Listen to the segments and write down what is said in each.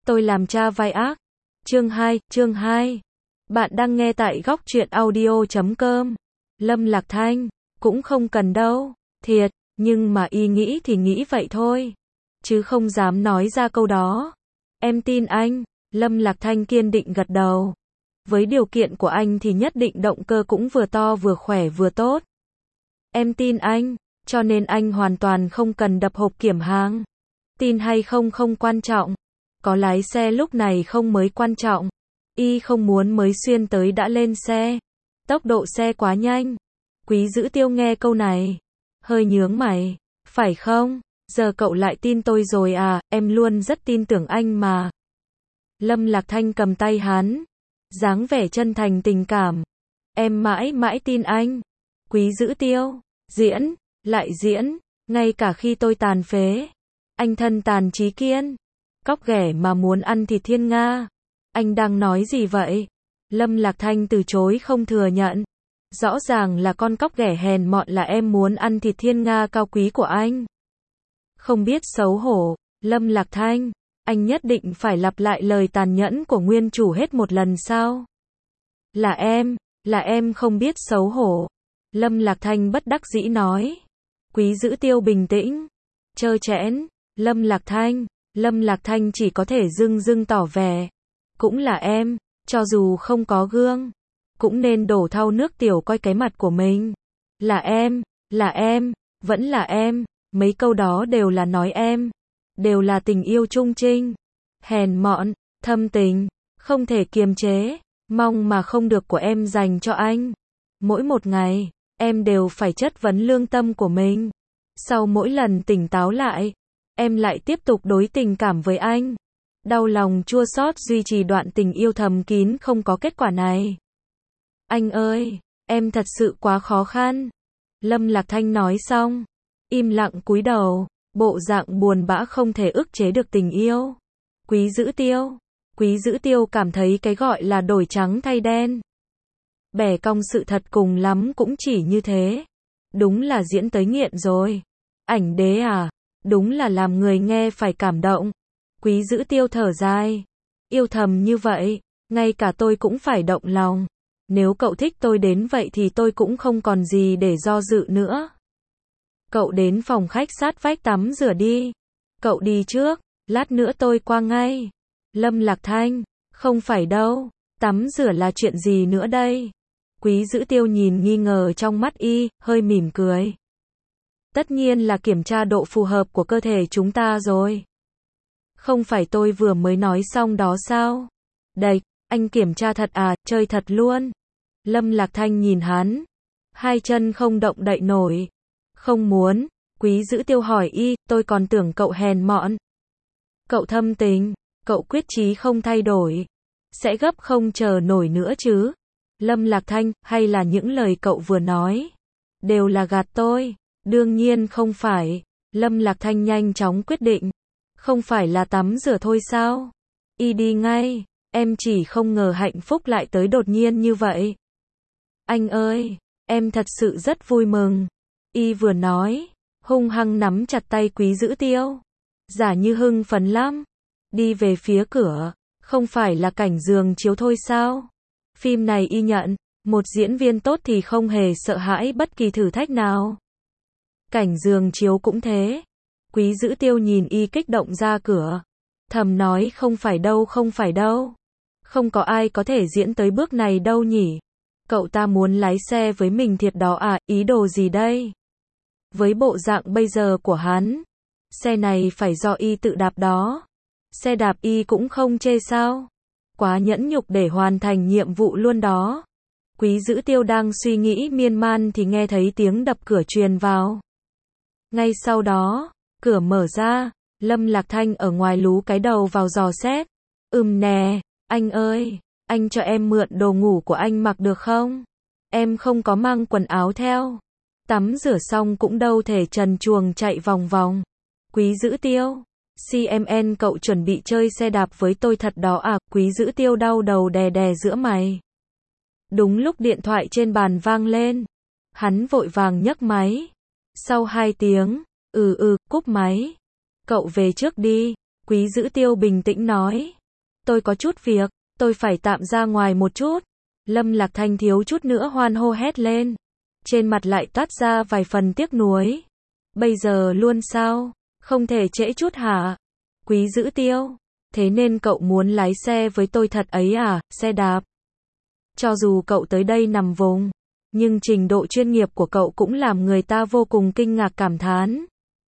Tôi làm cha vai ác. Chương 2. Bạn đang nghe tại góc truyện audio.com. Lâm Lạc Thanh, cũng không cần đâu, thiệt, nhưng mà y nghĩ thì nghĩ vậy thôi, chứ không dám nói ra câu đó. Em tin anh, Lâm Lạc Thanh kiên định gật đầu. Với điều kiện của anh thì nhất định động cơ cũng vừa to vừa khỏe vừa tốt. Em tin anh, cho nên anh hoàn toàn không cần đập hộp kiểm hàng. Tin hay không không quan trọng. Có lái xe lúc này không mới quan trọng. Y không muốn mới xuyên tới đã lên xe. Tốc độ xe quá nhanh. Quý Dữ Tiêu nghe câu này, hơi nhướng mày. Phải không? Giờ cậu lại tin tôi rồi à? Em luôn rất tin tưởng anh mà. Lâm Lạc Thanh cầm tay hắn, dáng vẻ chân thành tình cảm. Em mãi mãi tin anh. Quý Dữ Tiêu, diễn, lại diễn, ngay cả khi tôi tàn phế. Anh thân tàn trí kiên. Cóc ghẻ mà muốn ăn thịt thiên nga. Anh đang nói gì vậy? Lâm Lạc Thanh từ chối không thừa nhận. Rõ ràng là con cóc ghẻ hèn mọn là em muốn ăn thịt thiên nga cao quý của anh. Không biết xấu hổ, Lâm Lạc Thanh, anh nhất định phải lặp lại lời tàn nhẫn của nguyên chủ hết một lần sao? Là em không biết xấu hổ. Lâm Lạc Thanh bất đắc dĩ nói. Quý Dữ Tiêu bình tĩnh, trơ trẽn. Lâm Lạc Thanh chỉ có thể dưng tỏ vẻ. Cũng là em, cho dù không có gương, cũng nên đổ thau nước tiểu coi cái mặt của mình. Là em, vẫn là em, mấy câu đó đều là nói em, đều là tình yêu trung trinh, hèn mọn, thâm tình, không thể kiềm chế, mong mà không được của em dành cho anh. Mỗi một ngày, em đều phải chất vấn lương tâm của mình. Sau mỗi lần tỉnh táo lại, em lại tiếp tục đối tình cảm với anh. Đau lòng chua xót duy trì đoạn tình yêu thầm kín không có kết quả này. Anh ơi, em thật sự quá khó khăn. Lâm Lạc Thanh nói xong, im lặng cúi đầu, bộ dạng buồn bã không thể ức chế được tình yêu. Quý Dữ Tiêu cảm thấy cái gọi là đổi trắng thay đen, bẻ cong sự thật cùng lắm cũng chỉ như thế. Đúng là diễn tới nghiện rồi. Ảnh đế à, đúng là làm người nghe phải cảm động. Quý Dữ Tiêu thở dài. Yêu thầm như vậy, ngay cả tôi cũng phải động lòng. Nếu cậu thích tôi đến vậy thì tôi cũng không còn gì để do dự nữa. Cậu đến phòng khách sát vách tắm rửa đi. Cậu đi trước, lát nữa tôi qua ngay. Lâm Lạc Thanh, không phải đâu, tắm rửa là chuyện gì nữa đây? Quý Dữ Tiêu nhìn nghi ngờ trong mắt y, hơi mỉm cười. Tất nhiên là kiểm tra độ phù hợp của cơ thể chúng ta rồi. Không phải tôi vừa mới nói xong đó sao? Đây, anh kiểm tra thật à, chơi thật luôn. Lâm Lạc Thanh nhìn hắn, hai chân không động đậy nổi. Không muốn. Quý Dữ Tiêu hỏi y, tôi còn tưởng cậu hèn mọn. Cậu thâm tình, cậu quyết chí không thay đổi. Sẽ gấp không chờ nổi nữa chứ. Lâm Lạc Thanh, hay là những lời cậu vừa nói đều là gạt tôi? Đương nhiên không phải. Lâm Lạc Thanh nhanh chóng quyết định. Không phải là tắm rửa thôi sao? Y đi ngay. Em chỉ không ngờ hạnh phúc lại tới đột nhiên như vậy. Anh ơi, em thật sự rất vui mừng. Y vừa nói, hung hăng nắm chặt tay Quý Dữ Tiêu, giả như hưng phấn lắm. Đi về phía cửa. Không phải là cảnh giường chiếu thôi sao? Phim này y nhận, một diễn viên tốt thì không hề sợ hãi bất kỳ thử thách nào. Cảnh giường chiếu cũng thế. Quý Dữ Tiêu nhìn y kích động ra cửa, thầm nói không phải đâu. Không có ai có thể diễn tới bước này đâu nhỉ. Cậu ta muốn lái xe với mình thiệt đó à, ý đồ gì đây? Với bộ dạng bây giờ của hắn, xe này phải do y tự đạp đó. Xe đạp y cũng không chê sao? Quá nhẫn nhục để hoàn thành nhiệm vụ luôn đó. Quý Dữ Tiêu đang suy nghĩ miên man thì nghe thấy tiếng đập cửa truyền vào. Ngay sau đó, cửa mở ra, Lâm Lạc Thanh ở ngoài lú cái đầu vào dò xét. Nè, anh ơi, anh cho em mượn đồ ngủ của anh mặc được không? Em không có mang quần áo theo. Tắm rửa xong cũng đâu thể trần truồng chạy vòng vòng. Quý Dữ Tiêu, CMN cậu chuẩn bị chơi xe đạp với tôi thật đó à? Quý Dữ Tiêu đau đầu đè giữa mày. Đúng lúc điện thoại trên bàn vang lên, hắn vội vàng nhấc máy. Sau 2 tiếng, cúp máy. Cậu về trước đi, Quý Dữ Tiêu bình tĩnh nói. Tôi có chút việc, tôi phải tạm ra ngoài một chút. Lâm Lạc Thanh thiếu chút nữa hoan hô hét lên. Trên mặt lại toát ra vài phần tiếc nuối. Bây giờ luôn sao? Không thể trễ chút hả? Quý Dữ Tiêu, thế nên cậu muốn lái xe với tôi thật ấy à, xe đạp. Cho dù cậu tới đây nằm vùng, nhưng trình độ chuyên nghiệp của cậu cũng làm người ta vô cùng kinh ngạc cảm thán.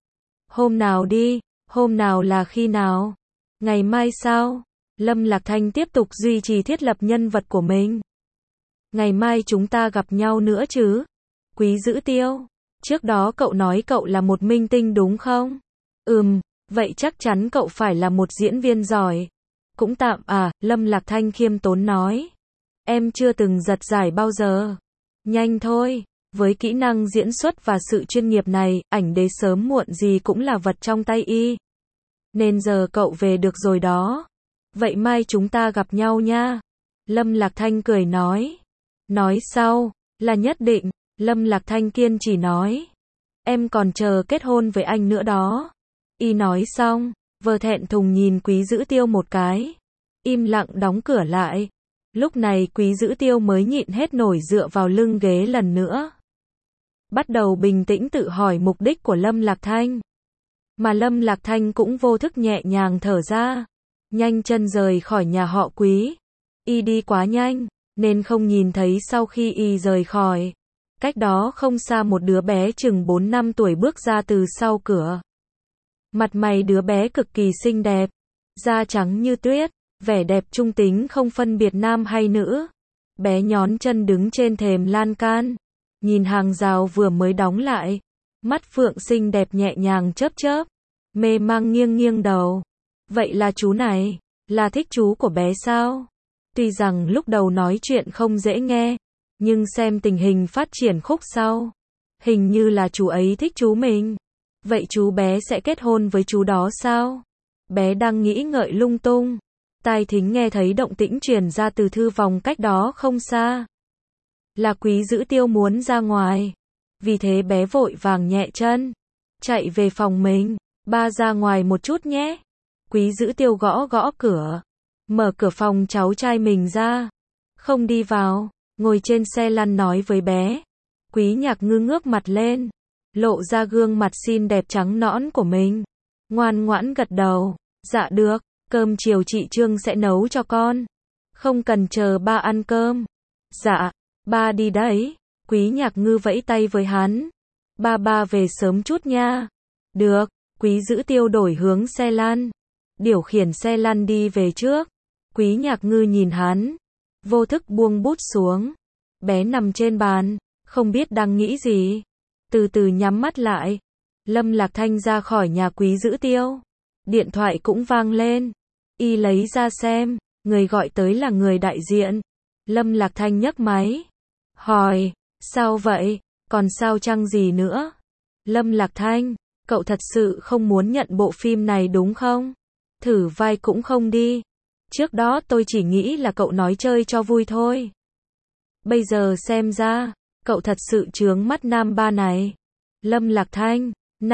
Hôm nào đi, hôm nào là khi nào? Ngày mai sao? Lâm Lạc Thanh tiếp tục duy trì thiết lập nhân vật của mình. Ngày mai chúng ta gặp nhau nữa chứ? Quý Dữ Tiêu, trước đó cậu nói cậu là một minh tinh đúng không? Vậy chắc chắn cậu phải là một diễn viên giỏi. Cũng tạm à, Lâm Lạc Thanh khiêm tốn nói. Em chưa từng giật giải bao giờ. Nhanh thôi, với kỹ năng diễn xuất và sự chuyên nghiệp này, ảnh đế sớm muộn gì cũng là vật trong tay y. Nên giờ cậu về được rồi đó. Vậy mai chúng ta gặp nhau nha. Lâm Lạc Thanh cười nói. Nói sau, là nhất định, Lâm Lạc Thanh kiên trì nói. Em còn chờ kết hôn với anh nữa đó. Y nói xong, vờ thẹn thùng nhìn Quý Dữ Tiêu một cái. Im lặng đóng cửa lại. Lúc này Quý Dữ Tiêu mới nhịn hết nổi dựa vào lưng ghế lần nữa. Bắt đầu bình tĩnh tự hỏi mục đích của Lâm Lạc Thanh. Mà Lâm Lạc Thanh cũng vô thức nhẹ nhàng thở ra. Nhanh chân rời khỏi nhà họ Quý. Y đi quá nhanh, nên không nhìn thấy sau khi y rời khỏi. Cách đó không xa một đứa bé chừng 4 năm tuổi bước ra từ sau cửa. Mặt mày đứa bé cực kỳ xinh đẹp. Da trắng như tuyết, vẻ đẹp trung tính không phân biệt nam hay nữ. Bé nhón chân đứng trên thềm lan can. Nhìn hàng rào vừa mới đóng lại. Mắt phượng xinh đẹp nhẹ nhàng chớp chớp. Mê mang nghiêng nghiêng đầu. Vậy là chú này, là thích chú của bé sao? Tuy rằng lúc đầu nói chuyện không dễ nghe, nhưng xem tình hình phát triển khúc sau, hình như là chú ấy thích chú mình. Vậy chú bé sẽ kết hôn với chú đó sao? Bé đang nghĩ ngợi lung tung. Tai thính nghe thấy động tĩnh truyền ra từ thư phòng cách đó không xa. Là Quý Dữ Tiêu muốn ra ngoài. Vì thế bé vội vàng nhẹ chân, chạy về phòng mình. Ba ra ngoài một chút nhé. Quý Dữ Tiêu gõ gõ cửa. Mở cửa phòng cháu trai mình ra. Không đi vào, ngồi trên xe lăn nói với bé. Quý Nhạc Ngư ngước mặt lên, lộ ra gương mặt xinh đẹp trắng nõn của mình. Ngoan ngoãn gật đầu. Dạ được, cơm chiều chị Trương sẽ nấu cho con. Không cần chờ ba ăn cơm. Dạ, ba đi đấy. Quý Nhạc Ngư vẫy tay với hắn. Ba về sớm chút nha. Được, Quý Dữ Tiêu đổi hướng xe lăn. Điều khiển xe lăn đi về trước. Quý Nhạc Ngư nhìn hắn, vô thức buông bút xuống. Bé nằm trên bàn, không biết đang nghĩ gì. Từ từ nhắm mắt lại. Lâm Lạc Thanh ra khỏi nhà Quý Dữ Tiêu. Điện thoại cũng vang lên. Y lấy ra xem, người gọi tới là người đại diện. Lâm Lạc Thanh nhấc máy. Hỏi, sao vậy? Còn sao chăng gì nữa? Lâm Lạc Thanh, cậu thật sự không muốn nhận bộ phim này đúng không? Thử vai cũng không đi. Trước đó tôi chỉ nghĩ là cậu nói chơi cho vui thôi. Bây giờ xem ra, cậu thật sự chướng mắt nam ba này. Lâm Lạc Thanh,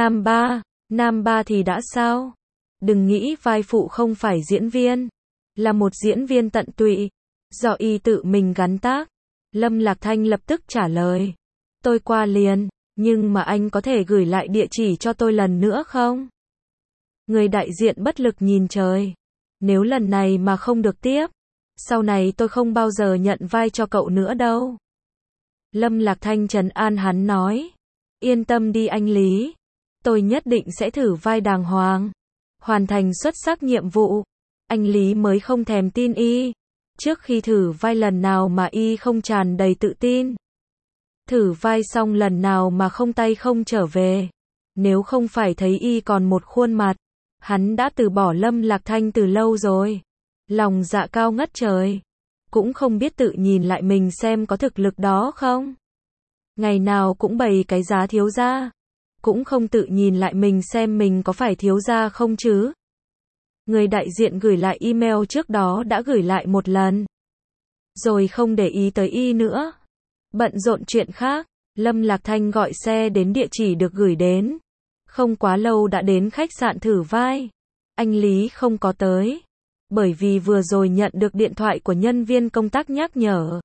nam ba thì đã sao? Đừng nghĩ vai phụ không phải diễn viên. Là một diễn viên tận tụy. Do y tự mình gắn tác. Lâm Lạc Thanh lập tức trả lời. Tôi qua liền, nhưng mà anh có thể gửi lại địa chỉ cho tôi lần nữa không? Người đại diện bất lực nhìn trời. Nếu lần này mà không được tiếp, sau này tôi không bao giờ nhận vai cho cậu nữa đâu. Lâm Lạc Thanh trấn an hắn nói. Yên tâm đi anh Lý. Tôi nhất định sẽ thử vai đàng hoàng. Hoàn thành xuất sắc nhiệm vụ. Anh Lý mới không thèm tin y. Trước khi thử vai lần nào mà y không tràn đầy tự tin. Thử vai xong lần nào mà không tay không trở về. Nếu không phải thấy y còn một khuôn mặt, hắn đã từ bỏ Lâm Lạc Thanh từ lâu rồi. Lòng dạ cao ngất trời. Cũng không biết tự nhìn lại mình xem có thực lực đó không. Ngày nào cũng bày cái giá thiếu gia. Cũng không tự nhìn lại mình xem mình có phải thiếu gia không chứ. Người đại diện gửi lại email trước đó đã gửi lại một lần. Rồi không để ý tới y nữa. Bận rộn chuyện khác, Lâm Lạc Thanh gọi xe đến địa chỉ được gửi đến. Không quá lâu đã đến khách sạn thử vai. Anh Lý không có tới. bởi vì vừa rồi nhận được điện thoại của nhân viên công tác nhắc nhở.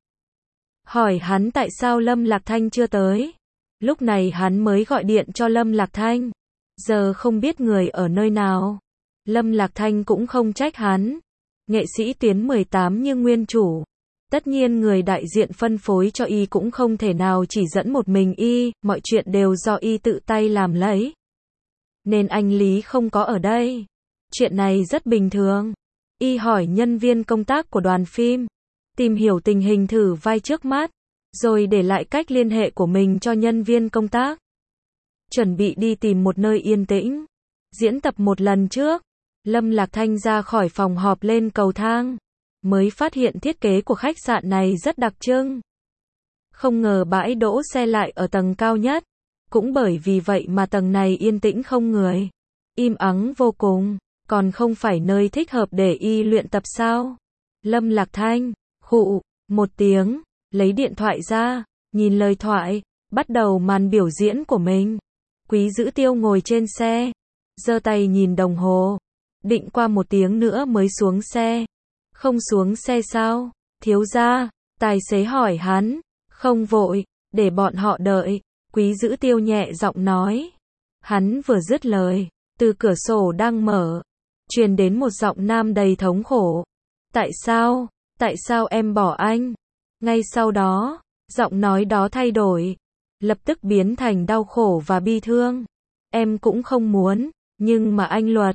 Hỏi hắn tại sao Lâm Lạc Thanh chưa tới. Lúc này hắn mới gọi điện cho Lâm Lạc Thanh. Giờ không biết người ở nơi nào. Lâm Lạc Thanh cũng không trách hắn. Nghệ sĩ tuyến 18 như nguyên chủ. Tất nhiên người đại diện phân phối cho y cũng không thể nào chỉ dẫn một mình y, mọi chuyện đều do y tự tay làm lấy. Nên anh Lý không có ở đây. Chuyện này rất bình thường. Y hỏi nhân viên công tác của đoàn phim, tìm hiểu tình hình thử vai trước mắt, rồi để lại cách liên hệ của mình cho nhân viên công tác. Chuẩn bị đi tìm một nơi yên tĩnh. Diễn tập một lần trước, Lâm Lạc Thanh ra khỏi phòng họp lên cầu thang, mới phát hiện thiết kế của khách sạn này rất đặc trưng. Không ngờ bãi đỗ xe lại ở tầng cao nhất, cũng bởi vì vậy mà tầng này yên tĩnh không người, im ắng vô cùng, còn không phải nơi thích hợp để y luyện tập sao? Lâm Lạc Thanh, khụ, một tiếng, lấy điện thoại ra, nhìn lời thoại, bắt đầu màn biểu diễn của mình. Quý Dữ Tiêu ngồi trên xe, giơ tay nhìn đồng hồ, định qua một tiếng nữa mới xuống xe. Không xuống xe sao? Thiếu gia, tài xế hỏi hắn. Không vội, để bọn họ đợi. Quý Dữ Tiêu nhẹ giọng nói. Hắn vừa dứt lời, từ cửa sổ đang mở, truyền đến một giọng nam đầy thống khổ. Tại sao? Tại sao em bỏ anh? Ngay sau đó, giọng nói đó thay đổi, lập tức biến thành đau khổ và bi thương. Em cũng không muốn, nhưng mà anh Luật,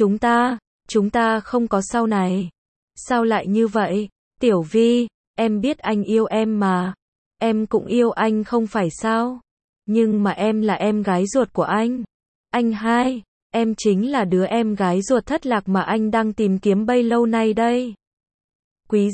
chúng ta không có sau này. Sao lại như vậy? Tiểu Vi, em biết anh yêu em mà. Em cũng yêu anh không phải sao? Nhưng mà em là em gái ruột của anh. Anh hai, em chính là đứa em gái ruột thất lạc mà anh đang tìm kiếm bấy lâu nay đây. Quý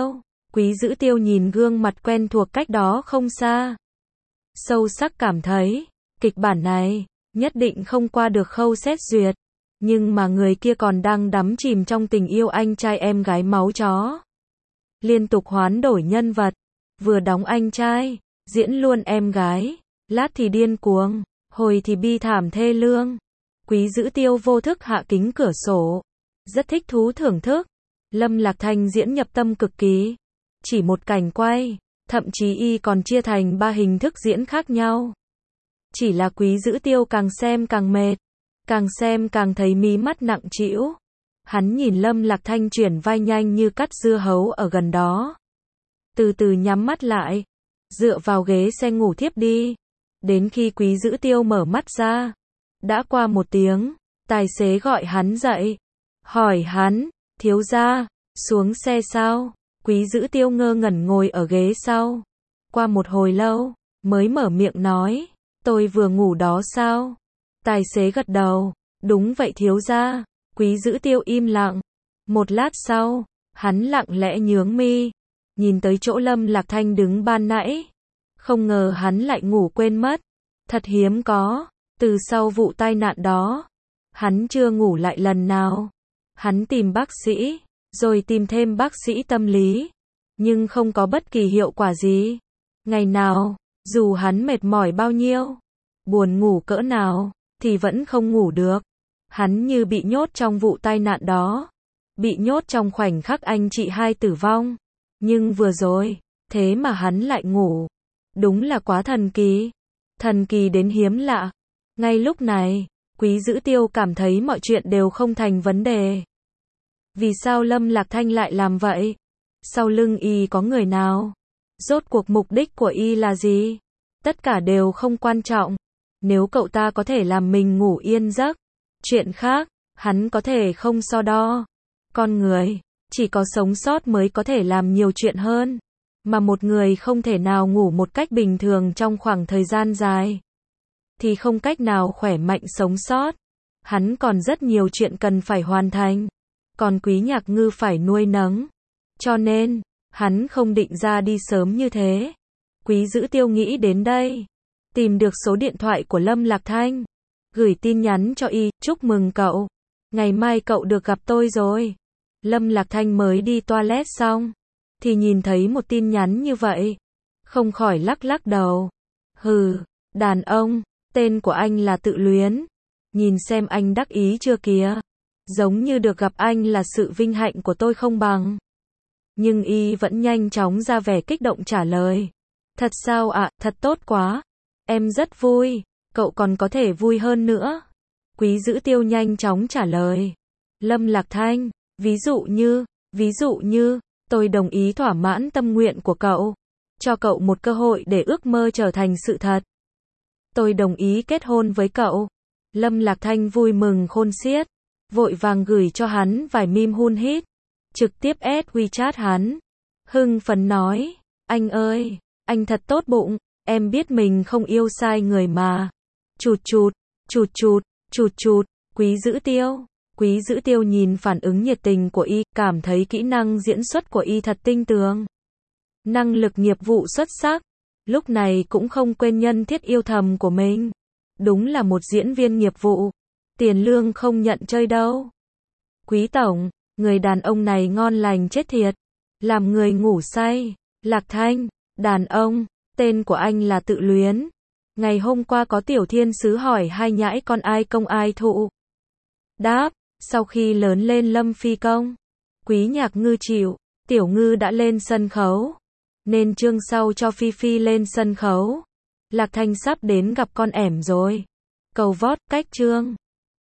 Dữ Tiêu nhìn gương mặt quen thuộc cách đó không xa. Sâu sắc cảm thấy, kịch bản này, nhất định không qua được khâu xét duyệt. Nhưng mà người kia còn đang đắm chìm trong tình yêu anh trai em gái máu chó. Liên tục hoán đổi nhân vật, vừa đóng anh trai, diễn luôn em gái, lát thì điên cuồng, hồi thì bi thảm thê lương. Quý Dữ Tiêu vô thức hạ kính cửa sổ, rất thích thú thưởng thức. Lâm Lạc Thanh diễn nhập tâm cực kỳ, chỉ một cảnh quay, thậm chí y còn chia thành 3 hình thức diễn khác nhau. Chỉ là Quý Dữ Tiêu càng xem càng mệt, càng xem càng thấy mí mắt nặng trĩu. Hắn nhìn Lâm Lạc Thanh chuyển vai nhanh như cắt dưa hấu ở gần đó. Từ từ nhắm mắt lại, dựa vào ghế xe ngủ thiếp đi. Đến khi Quý Dữ Tiêu mở mắt ra, đã qua một tiếng, tài xế gọi hắn dậy. Hỏi hắn, thiếu gia, xuống xe sao? Quý Dữ Tiêu ngơ ngẩn ngồi ở ghế sau. Qua một hồi lâu, mới mở miệng nói, tôi vừa ngủ đó sao? Tài xế gật đầu, đúng vậy thiếu gia. Quý Dữ Tiêu im lặng. Một lát sau, hắn lặng lẽ nhướng mi, nhìn tới chỗ Lâm Lạc Thanh đứng ban nãy. Không ngờ hắn lại ngủ quên mất. Thật hiếm có, từ sau vụ tai nạn đó, hắn chưa ngủ lại lần nào. Hắn tìm bác sĩ, rồi tìm thêm bác sĩ tâm lý, nhưng không có bất kỳ hiệu quả gì. Ngày nào, dù hắn mệt mỏi bao nhiêu, buồn ngủ cỡ nào, thì vẫn không ngủ được. Hắn như bị nhốt trong vụ tai nạn đó, bị nhốt trong khoảnh khắc anh chị hai tử vong. Nhưng vừa rồi, thế mà hắn lại ngủ. Đúng là quá thần kỳ đến hiếm lạ. Ngay lúc này, Quý Dữ Tiêu cảm thấy mọi chuyện đều không thành vấn đề. Vì sao Lâm Lạc Thanh lại làm vậy? Sau lưng y có người nào? Rốt cuộc mục đích của y là gì? Tất cả đều không quan trọng. Nếu cậu ta có thể làm mình ngủ yên giấc, chuyện khác, hắn có thể không so đo. Con người, chỉ có sống sót mới có thể làm nhiều chuyện hơn. Mà một người không thể nào ngủ một cách bình thường trong khoảng thời gian dài, thì không cách nào khỏe mạnh sống sót. Hắn còn rất nhiều chuyện cần phải hoàn thành. Còn Quý Nhạc Ngư phải nuôi nấng. Cho nên, hắn không định ra đi sớm như thế. Quý Dữ Tiêu nghĩ đến đây, tìm được số điện thoại của Lâm Lạc Thanh, gửi tin nhắn cho y, chúc mừng cậu. Ngày mai cậu được gặp tôi rồi. Lâm Lạc Thanh mới đi toilet xong, thì nhìn thấy một tin nhắn như vậy. Không khỏi lắc lắc đầu. Hừ, đàn ông, tên của anh là Tự Luyến. Nhìn xem anh đắc ý chưa kìa. Giống như được gặp anh là sự vinh hạnh của tôi không bằng. Nhưng y vẫn nhanh chóng ra vẻ kích động trả lời. Thật sao ạ, thật tốt quá. Em rất vui, cậu còn có thể vui hơn nữa. Quý Dữ Tiêu nhanh chóng trả lời. Lâm Lạc Thanh, ví dụ như, tôi đồng ý thỏa mãn tâm nguyện của cậu. Cho cậu một cơ hội để ước mơ trở thành sự thật. Tôi đồng ý kết hôn với cậu. Lâm Lạc Thanh vui mừng khôn xiết. Vội vàng gửi cho hắn vài meme hun hít. Trực tiếp add WeChat hắn. Hưng phấn nói. Anh ơi, anh thật tốt bụng. Em biết mình không yêu sai người mà. Chụt chụt, chụt chụt, chụt chụt. Quý Dữ Tiêu nhìn phản ứng nhiệt tình của y, cảm thấy kỹ năng diễn xuất của y thật tinh tường. Năng lực nghiệp vụ xuất sắc. Lúc này cũng không quên nhân thiết yêu thầm của mình. Đúng là một diễn viên nghiệp vụ. Tiền lương không nhận chơi đâu. Quý tổng, người đàn ông này ngon lành chết thiệt. Làm người ngủ say. Lạc Thanh, đàn ông, tên của anh là Tự Luyến. Ngày hôm qua có tiểu thiên sứ hỏi hai nhãi con ai công ai thụ. Đáp, sau khi lớn lên Lâm phi công. Quý Nhạc Ngư chịu, Tiểu Ngư đã lên sân khấu. Nên chương sau cho Phi Phi lên sân khấu. Lạc Thanh sắp đến gặp con ẻm rồi. Cầu vót cách chương.